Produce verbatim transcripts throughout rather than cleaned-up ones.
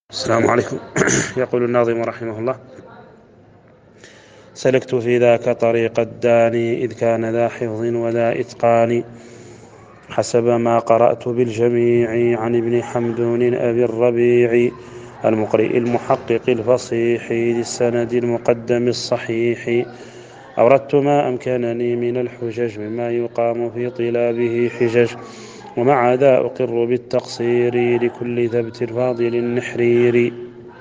السلام عليكم. يقول الناظم رحمه الله: سلكت في ذاك طريق الداني إذ كان ذا حفظ وذا إتقان، حسب ما قرأت بالجميع عن ابن حمدون أبي الربيع، المقرئ المحقق الفصيح ذي السند المقدم الصحيح. أوردت ما أمكنني من الحجج مما يقام في طلابه حجج، ومع ذا أقر بالتقصير لكل ثبت فاضل النحرير،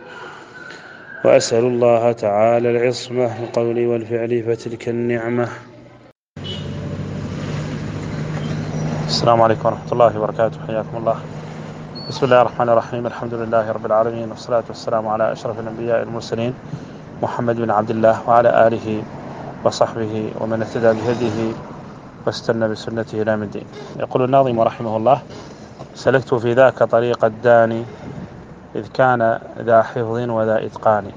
وأسأل الله تعالى العصمة القول والفعل فتلك النعمة. السلام عليكم ورحمة الله وبركاته، حياكم الله. بسم الله الرحمن الرحيم، الحمد لله رب العالمين، والصلاة والسلام على أشرف الأنبياء المرسلين محمد بن عبد الله وعلى آله وصحبه ومن اهتدى بهديه واستنى بسنته إلى يوم الدين. يقول الناظم رحمه الله: سلكت في ذاك طريق الداني إذ كان ذا حفظ وذا إتقان.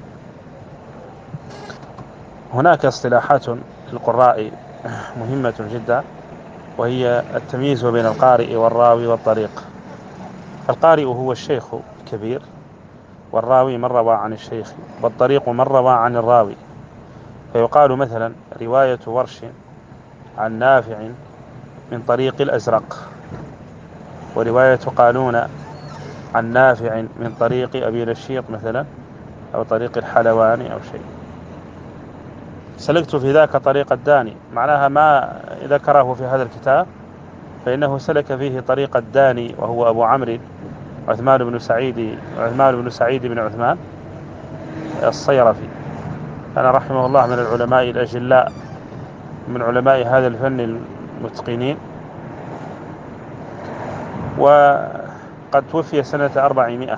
هناك اصطلاحات للقراء مهمة جدا، وهي التمييز بين القارئ والراوي والطريق. القارئ هو الشيخ الكبير، والراوي من روى عن الشيخ، والطريق من روى عن الراوي. فيقال مثلا رواية ورش عن نافع من طريق الأزرق، ورواية قالون عن نافع من طريق أبي نشيط مثلا، أو طريق الحلواني أو شيء. سلكت في ذاك طريق الداني معناها ما ذكره في هذا الكتاب فإنه سلك فيه طريق الداني، وهو أبو عمرو عثمان بن سعيد عثمان بن سعيد بن عثمان الصيرفي. كان رحمه الله من العلماء الأجلاء، من علماء هذا الفن المتقنين، وقد توفي سنة أربعمائة.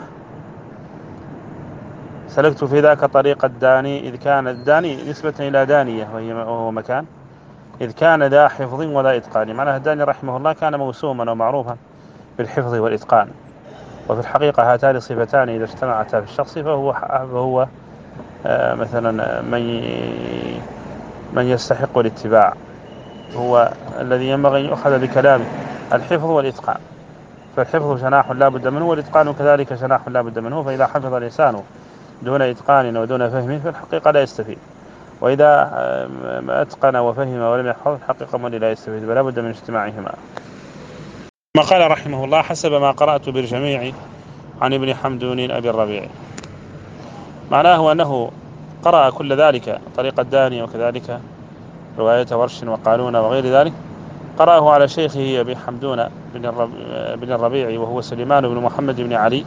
سلكت في ذاك طريق الداني إذ كان الداني نسبة إلى دانية وهو مكان، إذ كان ذا حفظ وذا إتقان. معناه الداني رحمه الله كان موسوما ومعروفا بالحفظ والإتقان، وفي الحقيقة هاتان صفتان إذا اجتمعتا في الشخص فهو فهو آه مثلا من من يستحق الاتباع، هو الذي ينبغي أن يؤخذ بكلامه، الحفظ والإتقان. فالحفظ جناح لا بد منه، والإتقان كذلك جناح لا بد منه. فإذا حفظ الإنسان دون إتقان ودون فهم في الحقيقة لا يستفيد، وإذا أتقن وفهم ولم يحفظ الحقيقة من لا يستفيد، ولا بد من اجتماعهما. ما قال رحمه الله: حسب ما قرأت بالجميع عن ابن حمدون أبي الربيع. معناه أنه قرأ كل ذلك، طريق الداني وكذلك رواية ورش وقالون وغير ذلك، قرأه على شيخه أبي حمدون بن الربيع، وهو سليمان بن محمد بن علي،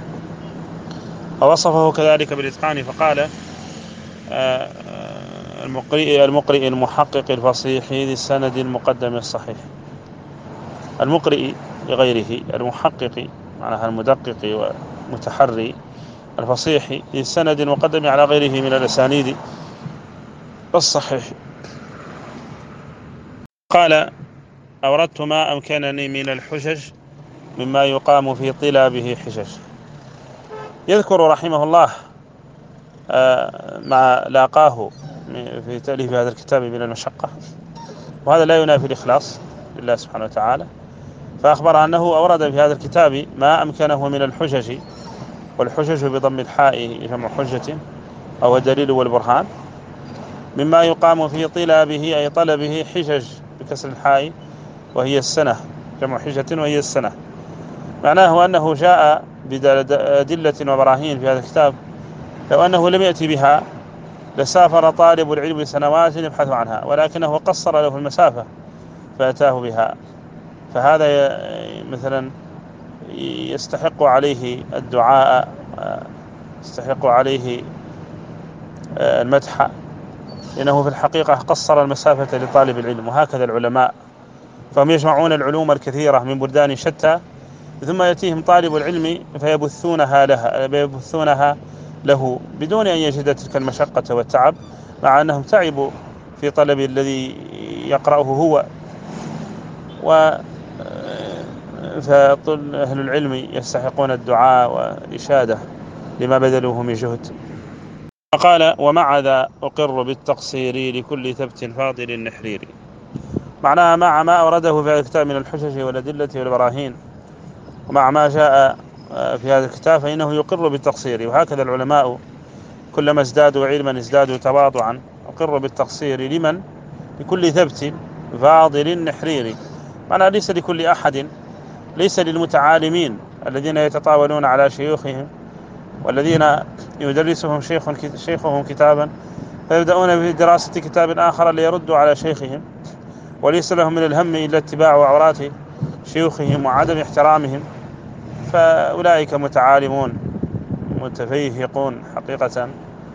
ووصفه كذلك بالإتقان فقال: المقرئ المقرئ المحقق الفصيح ذي السند المقدم الصحيح. المقرئ لغيره، المحقق معناها المدقق ومتحري، الفصيح ذي السند المقدم على غيره من الأسانيد الصحيح. قال: أوردت ما أمكنني من الحجج مما يقام في طلابه حجج. يذكر رحمه الله ما لاقاه في تأليف هذا الكتاب من المشقة، وهذا لا ينافي الإخلاص لله سبحانه وتعالى، فأخبر أنه أورد في هذا الكتاب ما أمكنه من الحجج، والحجج بضم الحاء جمع حجة أو الدليل والبرهان، مما يقام في طلابه أي طلبه حجج بكسر الحاء وهي السنة، جمع حجة وهي السنة. معناه أنه جاء بأدلة وبراهين في هذا الكتاب لو أنه لم يأتي بها لسافر طالب العلم سنوات يبحث عنها، ولكنه قصر له المسافة فأتاه بها. فهذا مثلا يستحق عليه الدعاء، يستحق عليه المدح، لأنه في الحقيقة قصر المسافة لطالب العلم. وهكذا العلماء، فهم يجمعون العلوم الكثيرة من بلدان شتى، ثم يأتيهم طالب العلم فيبثونها لها يبثونها له بدون أن يجد تلك المشقة والتعب، مع أنهم تعبوا في طلب الذي يقرأه هو. و فأهل العلم يستحقون الدعاء والإشادة لما بذلوه من جهد. قال: ومع ذا أقر بالتقصير لكل ثبت فاضل النحرير. معناها مع ما أورده في الكتاب من الحجج والأدلة والبراهين، ومع ما جاء في هذا الكتاب فإنه يقر بالتقصير. وهكذا العلماء كلما ازدادوا علما ازدادوا تواضعا. أقر بالتقصير لمن؟ لكل ثبت فاضل نحرير. معنى ليس لكل أحد، ليس للمتعالمين الذين يتطاولون على شيوخهم والذين يدرسهم شيخ شيخهم كتابا فيبدأون بدراسة كتاب آخر ليردوا على شيخهم، وليس لهم من الهم إلا اتباع عورات شيوخهم وعدم احترامهم، فأولئك متعالمون متفيهقون حقيقة.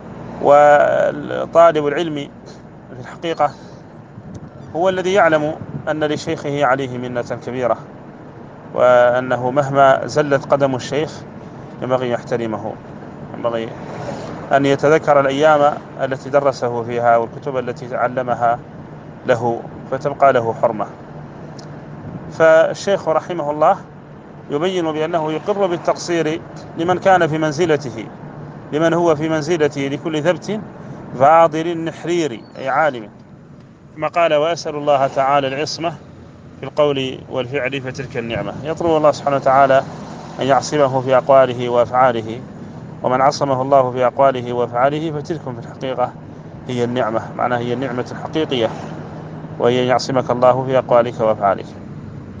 وطالب العلم في الحقيقة هو الذي يعلم أن لشيخه عليه منة كبيرة، وأنه مهما زلت قدم الشيخ ينبغي يحترمه، ينبغي أن يتذكر الأيام التي درسه فيها والكتب التي علمها له فتبقى له حرمة. فالشيخ رحمه الله يبين بأنه يقر بالتقصير لمن كان في منزلته، لمن هو في منزلته لكل ثبت فاضل نحرير أي عالم، ما قال وأسأل الله تعالى العصمة في القول والفعل فتلك النعمة. يطلب الله سبحانه وتعالى أن يعصمه في أقواله وأفعاله، ومن عصمه الله في أقواله وأفعاله فتلك في الحقيقة هي النعمة، معناها هي النعمة الحقيقية، وهي يعصمك الله في أقوالك وأفعالك.